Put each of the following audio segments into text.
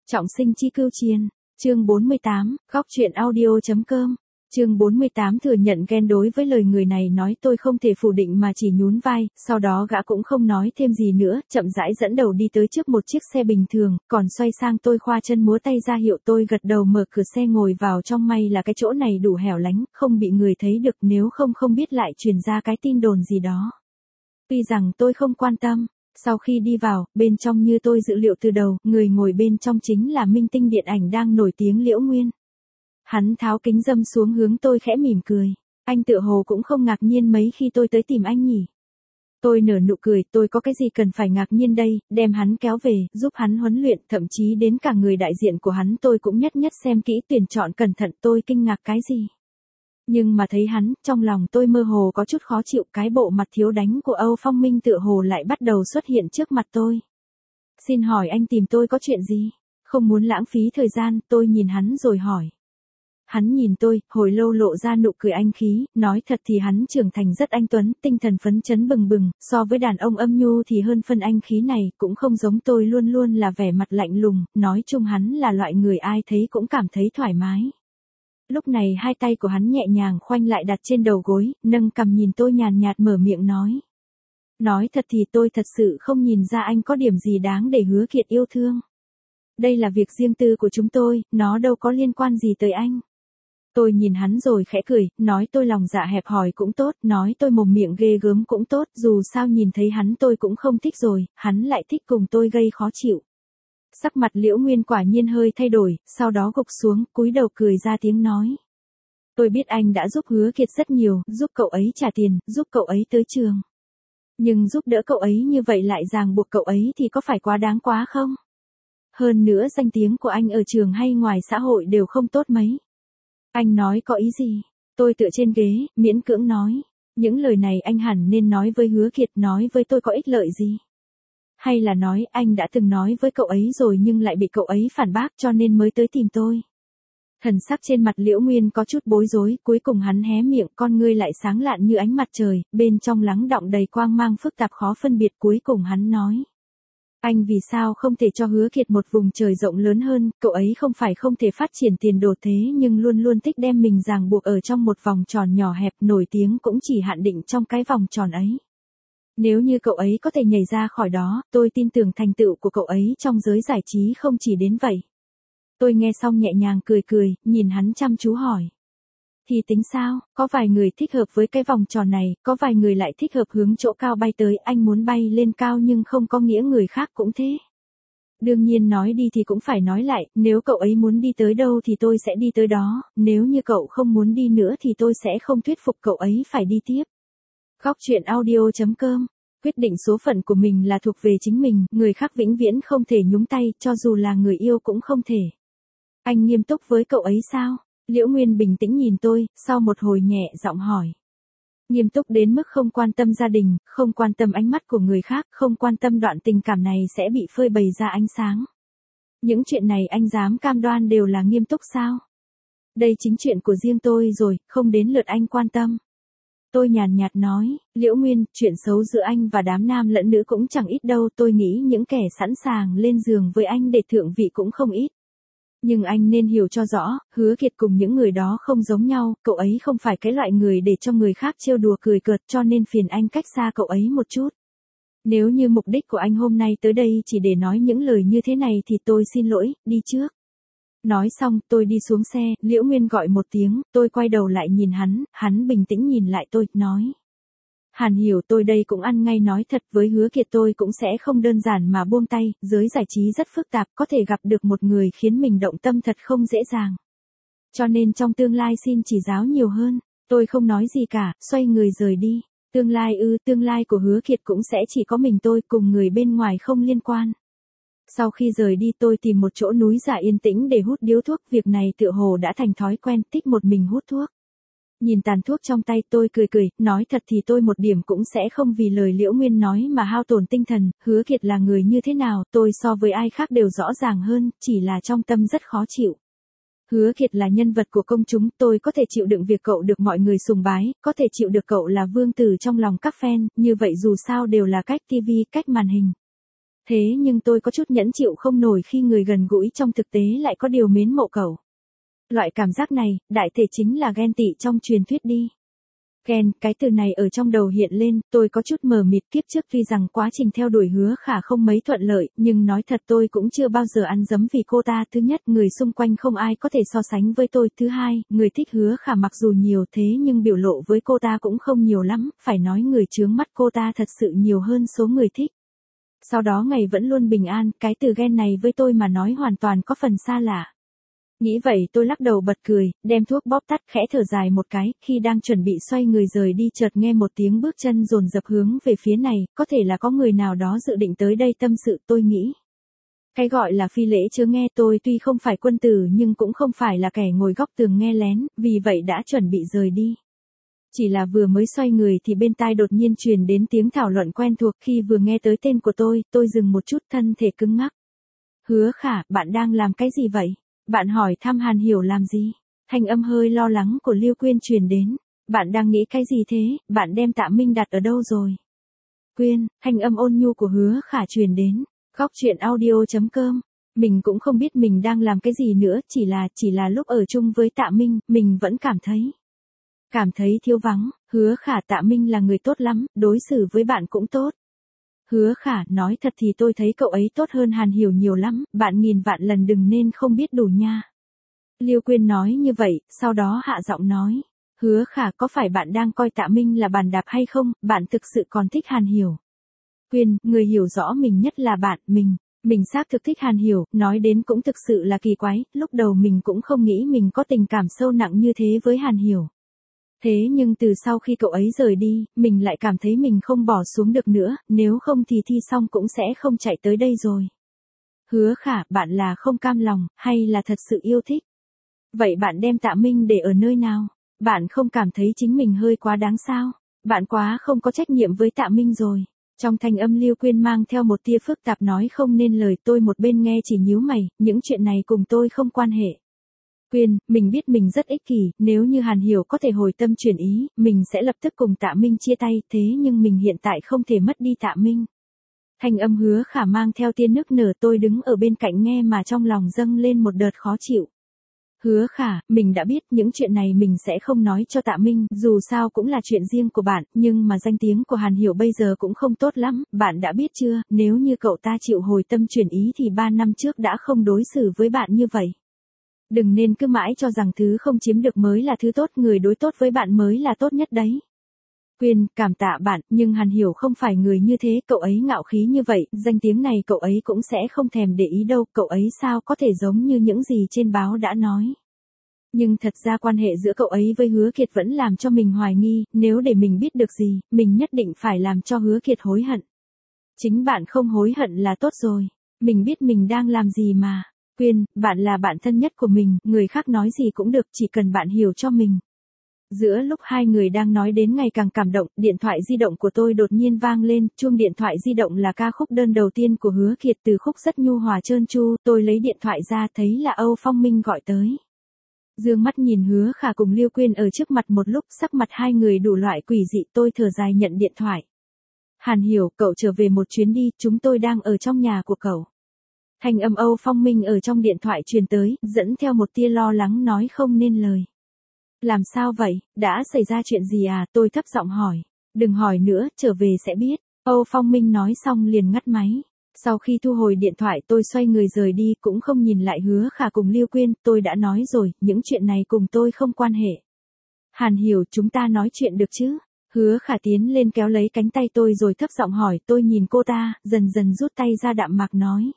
Trọng sinh chi cưu chiên, chương 48, góc truyện audio.com. Chương 48 thừa nhận ghen đối với lời người này nói tôi không thể phủ định mà chỉ nhún vai, sau đó gã cũng không nói thêm gì nữa, chậm rãi dẫn đầu đi tới trước một chiếc xe bình thường, còn xoay sang tôi khoa chân múa tay ra hiệu tôi gật đầu mở cửa xe ngồi vào trong, may là cái chỗ này đủ hẻo lánh, không bị người thấy được, nếu không biết lại truyền ra cái tin đồn gì đó. Tuy rằng tôi không quan tâm. Sau khi đi vào, bên trong như tôi dự liệu từ đầu, người ngồi bên trong chính là minh tinh điện ảnh đang nổi tiếng Liễu Nguyên. Hắn tháo kính râm xuống hướng tôi khẽ mỉm cười. Anh tựa hồ cũng không ngạc nhiên mấy khi tôi tới tìm anh nhỉ. Tôi nở nụ cười, tôi có cái gì cần phải ngạc nhiên đây, đem hắn kéo về, giúp hắn huấn luyện, thậm chí đến cả người đại diện của hắn tôi cũng nhất xem kỹ tuyển chọn cẩn thận, tôi kinh ngạc cái gì. Nhưng mà thấy hắn, trong lòng tôi mơ hồ có chút khó chịu, cái bộ mặt thiếu đánh của Âu Phong Minh tựa hồ lại bắt đầu xuất hiện trước mặt tôi. Xin hỏi anh tìm tôi có chuyện gì? Không muốn lãng phí thời gian, tôi nhìn hắn rồi hỏi. Hắn nhìn tôi, hồi lâu lộ ra nụ cười anh khí, nói thật thì hắn trưởng thành rất anh tuấn, tinh thần phấn chấn bừng bừng, so với đàn ông âm nhu thì hơn phân anh khí này, cũng không giống tôi luôn luôn là vẻ mặt lạnh lùng, nói chung hắn là loại người ai thấy cũng cảm thấy thoải mái. Lúc này hai tay của hắn nhẹ nhàng khoanh lại đặt trên đầu gối, nâng cằm nhìn tôi nhàn nhạt mở miệng nói. Nói thật thì tôi thật sự không nhìn ra anh có điểm gì đáng để Hứa Kiệt yêu thương. Đây là việc riêng tư của chúng tôi, nó đâu có liên quan gì tới anh. Tôi nhìn hắn rồi khẽ cười, nói tôi lòng dạ hẹp hòi cũng tốt, nói tôi mồm miệng ghê gớm cũng tốt, dù sao nhìn thấy hắn tôi cũng không thích rồi, hắn lại thích cùng tôi gây khó chịu. Sắc mặt Liễu Nguyên quả nhiên hơi thay đổi, sau đó gục xuống, cúi đầu cười ra tiếng nói. Tôi biết anh đã giúp Hứa Kiệt rất nhiều, giúp cậu ấy trả tiền, giúp cậu ấy tới trường. Nhưng giúp đỡ cậu ấy như vậy lại ràng buộc cậu ấy thì có phải quá đáng quá không? Hơn nữa danh tiếng của anh ở trường hay ngoài xã hội đều không tốt mấy. Anh nói có ý gì? Tôi tựa trên ghế, miễn cưỡng nói. Những lời này anh hẳn nên nói với Hứa Kiệt, nói với tôi có ích lợi gì? Hay là nói anh đã từng nói với cậu ấy rồi nhưng lại bị cậu ấy phản bác cho nên mới tới tìm tôi. Thần sắc trên mặt Liễu Nguyên có chút bối rối, cuối cùng hắn hé miệng, con ngươi lại sáng lạn như ánh mặt trời, bên trong lắng đọng đầy quang mang phức tạp khó phân biệt, cuối cùng hắn nói. Anh vì sao không thể cho Hứa Kiệt một vùng trời rộng lớn hơn, cậu ấy không phải không thể phát triển tiền đồ thế nhưng luôn luôn thích đem mình ràng buộc ở trong một vòng tròn nhỏ hẹp, nổi tiếng cũng chỉ hạn định trong cái vòng tròn ấy. Nếu như cậu ấy có thể nhảy ra khỏi đó, tôi tin tưởng thành tựu của cậu ấy trong giới giải trí không chỉ đến vậy. Tôi nghe xong nhẹ nhàng cười, nhìn hắn chăm chú hỏi. Thì tính sao, có vài người thích hợp với cái vòng tròn này, có vài người lại thích hợp hướng chỗ cao bay tới, anh muốn bay lên cao nhưng không có nghĩa người khác cũng thế. Đương nhiên nói đi thì cũng phải nói lại, nếu cậu ấy muốn đi tới đâu thì tôi sẽ đi tới đó, nếu như cậu không muốn đi nữa thì tôi sẽ không thuyết phục cậu ấy phải đi tiếp. Góc truyện audio.com. Quyết định số phận của mình là thuộc về chính mình, người khác vĩnh viễn không thể nhúng tay, cho dù là người yêu cũng không thể. Anh nghiêm túc với cậu ấy sao? Liễu Nguyên bình tĩnh nhìn tôi, sau một hồi nhẹ giọng hỏi. Nghiêm túc đến mức không quan tâm gia đình, không quan tâm ánh mắt của người khác, không quan tâm đoạn tình cảm này sẽ bị phơi bày ra ánh sáng. Những chuyện này anh dám cam đoan đều là nghiêm túc sao? Đây chính chuyện của riêng tôi rồi, không đến lượt anh quan tâm. Tôi nhàn nhạt nói, Liễu Nguyên, chuyện xấu giữa anh và đám nam lẫn nữ cũng chẳng ít đâu, tôi nghĩ những kẻ sẵn sàng lên giường với anh để thượng vị cũng không ít. Nhưng anh nên hiểu cho rõ, Hứa Kiệt cùng những người đó không giống nhau, cậu ấy không phải cái loại người để cho người khác trêu đùa cười cợt, cho nên phiền anh cách xa cậu ấy một chút. Nếu như mục đích của anh hôm nay tới đây chỉ để nói những lời như thế này thì tôi xin lỗi, đi trước. Nói xong, tôi đi xuống xe, Liễu Nguyên gọi một tiếng, tôi quay đầu lại nhìn hắn bình tĩnh nhìn lại tôi, nói. Hàn hiểu, tôi đây cũng ăn ngay nói thật, với Hứa Kiệt tôi cũng sẽ không đơn giản mà buông tay, giới giải trí rất phức tạp, có thể gặp được một người khiến mình động tâm thật không dễ dàng. Cho nên trong tương lai xin chỉ giáo nhiều hơn, tôi không nói gì cả, xoay người rời đi. Tương lai của Hứa Kiệt cũng sẽ chỉ có mình tôi, cùng người bên ngoài không liên quan. Sau khi rời đi tôi tìm một chỗ núi giả yên tĩnh để hút điếu thuốc, việc này tựa hồ đã thành thói quen, thích một mình hút thuốc. Nhìn tàn thuốc trong tay tôi cười, nói thật thì tôi một điểm cũng sẽ không vì lời Liễu Nguyên nói mà hao tổn tinh thần, Hứa Kiệt là người như thế nào, tôi so với ai khác đều rõ ràng hơn, chỉ là trong tâm rất khó chịu. Hứa Kiệt là nhân vật của công chúng, tôi có thể chịu đựng việc cậu được mọi người sùng bái, có thể chịu được cậu là vương tử trong lòng các fan, như vậy dù sao đều là cách TV, cách màn hình. Thế nhưng tôi có chút nhẫn chịu không nổi khi người gần gũi trong thực tế lại có điều mến mộ cậu. Loại cảm giác này, đại thể chính là ghen tị trong truyền thuyết đi. Ghen, cái từ này ở trong đầu hiện lên, tôi có chút mờ mịt. Kiếp trước tuy rằng quá trình theo đuổi Hứa Khả không mấy thuận lợi, nhưng nói thật tôi cũng chưa bao giờ ăn dấm vì cô ta. Thứ nhất, người xung quanh không ai có thể so sánh với tôi. Thứ hai, người thích Hứa Khả mặc dù nhiều thế nhưng biểu lộ với cô ta cũng không nhiều lắm, phải nói người chướng mắt cô ta thật sự nhiều hơn số người thích. Sau đó ngày vẫn luôn bình an, cái từ ghen này với tôi mà nói hoàn toàn có phần xa lạ. Nghĩ vậy tôi lắc đầu bật cười, đem thuốc bóp tắt khẽ thở dài một cái, khi đang chuẩn bị xoay người rời đi chợt nghe một tiếng bước chân dồn dập hướng về phía này, có thể là có người nào đó dự định tới đây tâm sự tôi nghĩ. Cái gọi là phi lễ chớ nghe, tôi tuy không phải quân tử nhưng cũng không phải là kẻ ngồi góc tường nghe lén, vì vậy đã chuẩn bị rời đi. Chỉ là vừa mới xoay người thì bên tai đột nhiên truyền đến tiếng thảo luận quen thuộc, khi vừa nghe tới tên của tôi dừng một chút, thân thể cứng ngắc. Hứa Khả, bạn đang làm cái gì vậy? Bạn hỏi thăm Hàn Hiểu làm gì? Thanh âm hơi lo lắng của Lưu Quyên truyền đến. Bạn đang nghĩ cái gì thế? Bạn đem Tạ Minh đặt ở đâu rồi? Quyên, thanh âm ôn nhu của Hứa Khả truyền đến. Góc chuyện audio.com. Mình cũng không biết mình đang làm cái gì nữa, chỉ là lúc ở chung với Tạ Minh, mình vẫn cảm thấy thiếu vắng. Hứa Khả, Tạ Minh là người tốt lắm, đối xử với bạn cũng tốt. Hứa Khả, nói thật thì tôi thấy cậu ấy tốt hơn Hàn Hiểu nhiều lắm, bạn nghìn vạn lần đừng nên không biết đủ nha. Lưu Quyên nói như vậy, sau đó hạ giọng nói. Hứa Khả, có phải bạn đang coi Tạ Minh là bàn đạp hay không, bạn thực sự còn thích Hàn Hiểu? Quyên, người hiểu rõ mình nhất là bạn, mình xác thực thích Hàn Hiểu, nói đến cũng thực sự là kỳ quái, lúc đầu mình cũng không nghĩ mình có tình cảm sâu nặng như thế với Hàn Hiểu. Thế nhưng từ sau khi cậu ấy rời đi, mình lại cảm thấy mình không bỏ xuống được nữa, nếu không thì thi xong cũng sẽ không chạy tới đây rồi. Hứa Khả, bạn là không cam lòng, hay là thật sự yêu thích? Vậy bạn đem Tạ Minh để ở nơi nào? Bạn không cảm thấy chính mình hơi quá đáng sao? Bạn quá không có trách nhiệm với Tạ Minh rồi. Trong thanh âm Lưu Quyên mang theo một tia phức tạp nói không nên lời, tôi một bên nghe chỉ nhíu mày, những chuyện này cùng tôi không quan hệ. Quyên, mình biết mình rất ích kỷ, nếu như Hàn Hiểu có thể hồi tâm chuyển ý, mình sẽ lập tức cùng Tạ Minh chia tay, thế nhưng mình hiện tại không thể mất đi Tạ Minh. Thanh âm Hứa Khả mang theo tia nức nở, tôi đứng ở bên cạnh nghe mà trong lòng dâng lên một đợt khó chịu. Hứa Khả, mình đã biết những chuyện này mình sẽ không nói cho Tạ Minh, dù sao cũng là chuyện riêng của bạn, nhưng mà danh tiếng của Hàn Hiểu bây giờ cũng không tốt lắm, bạn đã biết chưa, nếu như cậu ta chịu hồi tâm chuyển ý thì 3 năm trước đã không đối xử với bạn như vậy. Đừng nên cứ mãi cho rằng thứ không chiếm được mới là thứ tốt, người đối tốt với bạn mới là tốt nhất đấy. Quyên, cảm tạ bạn, nhưng Hàn Hiểu không phải người như thế, cậu ấy ngạo khí như vậy, danh tiếng này cậu ấy cũng sẽ không thèm để ý đâu, cậu ấy sao có thể giống như những gì trên báo đã nói. Nhưng thật ra quan hệ giữa cậu ấy với Hứa Kiệt vẫn làm cho mình hoài nghi, nếu để mình biết được gì, mình nhất định phải làm cho Hứa Kiệt hối hận. Chính bạn không hối hận là tốt rồi, mình biết mình đang làm gì mà. Quyên, bạn là bạn thân nhất của mình, người khác nói gì cũng được, chỉ cần bạn hiểu cho mình. Giữa lúc hai người đang nói đến ngày càng cảm động, điện thoại di động của tôi đột nhiên vang lên, chuông điện thoại di động là ca khúc đơn đầu tiên của Hứa Kiệt, từ khúc rất nhu hòa trơn tru, tôi lấy điện thoại ra thấy là Âu Phong Minh gọi tới. Dương mắt nhìn Hứa Khả cùng Lưu Quyên ở trước mặt một lúc, sắc mặt hai người đủ loại quỷ dị, tôi thở dài nhận điện thoại. Hàn Hiểu, cậu trở về một chuyến đi, chúng tôi đang ở trong nhà của cậu. Thanh âm Âu Phong Minh ở trong điện thoại truyền tới, dẫn theo một tia lo lắng nói không nên lời. Làm sao vậy, đã xảy ra chuyện gì à, tôi thấp giọng hỏi. Đừng hỏi nữa, trở về sẽ biết. Âu Phong Minh nói xong liền ngắt máy. Sau khi thu hồi điện thoại tôi xoay người rời đi, cũng không nhìn lại Hứa Khả cùng Lưu Quyên, tôi đã nói rồi, những chuyện này cùng tôi không quan hệ. Hàn Hiểu, chúng ta nói chuyện được chứ? Hứa Khả tiến lên kéo lấy cánh tay tôi rồi thấp giọng hỏi, tôi nhìn cô ta, dần dần rút tay ra đạm mạc nói.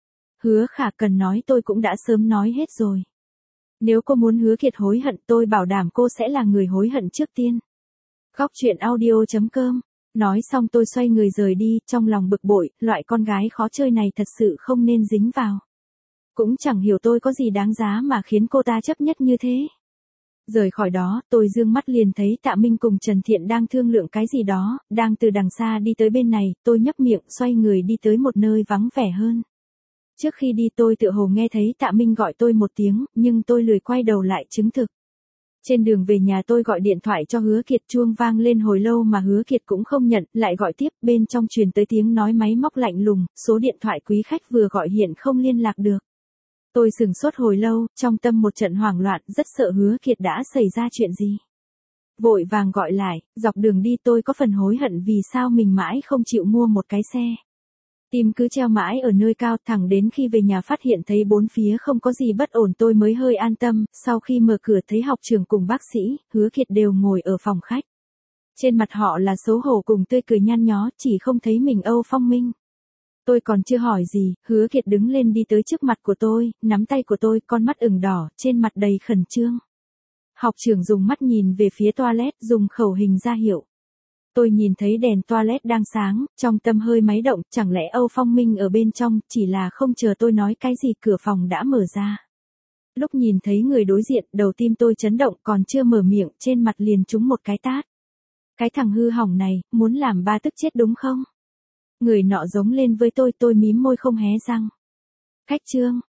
Hứa Khả, cần nói tôi cũng đã sớm nói hết rồi. Nếu cô muốn Hứa Kiệt hối hận, tôi bảo đảm cô sẽ là người hối hận trước tiên. Góc chuyện audio.com. Nói xong tôi xoay người rời đi, trong lòng bực bội, loại con gái khó chơi này thật sự không nên dính vào. Cũng chẳng hiểu tôi có gì đáng giá mà khiến cô ta chấp nhất như thế. Rời khỏi đó, tôi dương mắt liền thấy Tạ Minh cùng Trần Thiện đang thương lượng cái gì đó, đang từ đằng xa đi tới bên này, tôi nhấp miệng xoay người đi tới một nơi vắng vẻ hơn. Trước khi đi tôi tựa hồ nghe thấy Tạ Minh gọi tôi một tiếng, nhưng tôi lười quay đầu lại chứng thực. Trên đường về nhà tôi gọi điện thoại cho Hứa Kiệt, chuông vang lên hồi lâu mà Hứa Kiệt cũng không nhận, lại gọi tiếp, bên trong truyền tới tiếng nói máy móc lạnh lùng, số điện thoại quý khách vừa gọi hiện không liên lạc được. Tôi sửng sốt hồi lâu, trong tâm một trận hoảng loạn, rất sợ Hứa Kiệt đã xảy ra chuyện gì. Vội vàng gọi lại, dọc đường đi tôi có phần hối hận vì sao mình mãi không chịu mua một cái xe. Tim cứ treo mãi ở nơi cao, thẳng đến khi về nhà phát hiện thấy bốn phía không có gì bất ổn tôi mới hơi an tâm, sau khi mở cửa thấy học trưởng cùng bác sĩ, Hứa Kiệt đều ngồi ở phòng khách. Trên mặt họ là xấu hổ cùng tươi cười nhăn nhó, chỉ không thấy mình Âu Phong Minh. Tôi còn chưa hỏi gì, Hứa Kiệt đứng lên đi tới trước mặt của tôi, nắm tay của tôi, con mắt ửng đỏ, trên mặt đầy khẩn trương. Học trưởng dùng mắt nhìn về phía toilet, dùng khẩu hình ra hiệu. Tôi nhìn thấy đèn toilet đang sáng, trong tâm hơi máy động, chẳng lẽ Âu Phong Minh ở bên trong, chỉ là không chờ tôi nói cái gì cửa phòng đã mở ra. Lúc nhìn thấy người đối diện, đầu tim tôi chấn động, còn chưa mở miệng, trên mặt liền trúng một cái tát. Cái thằng hư hỏng này, muốn làm ba tức chết đúng không? Người nọ giống lên với tôi mím môi không hé răng. Khách Trương,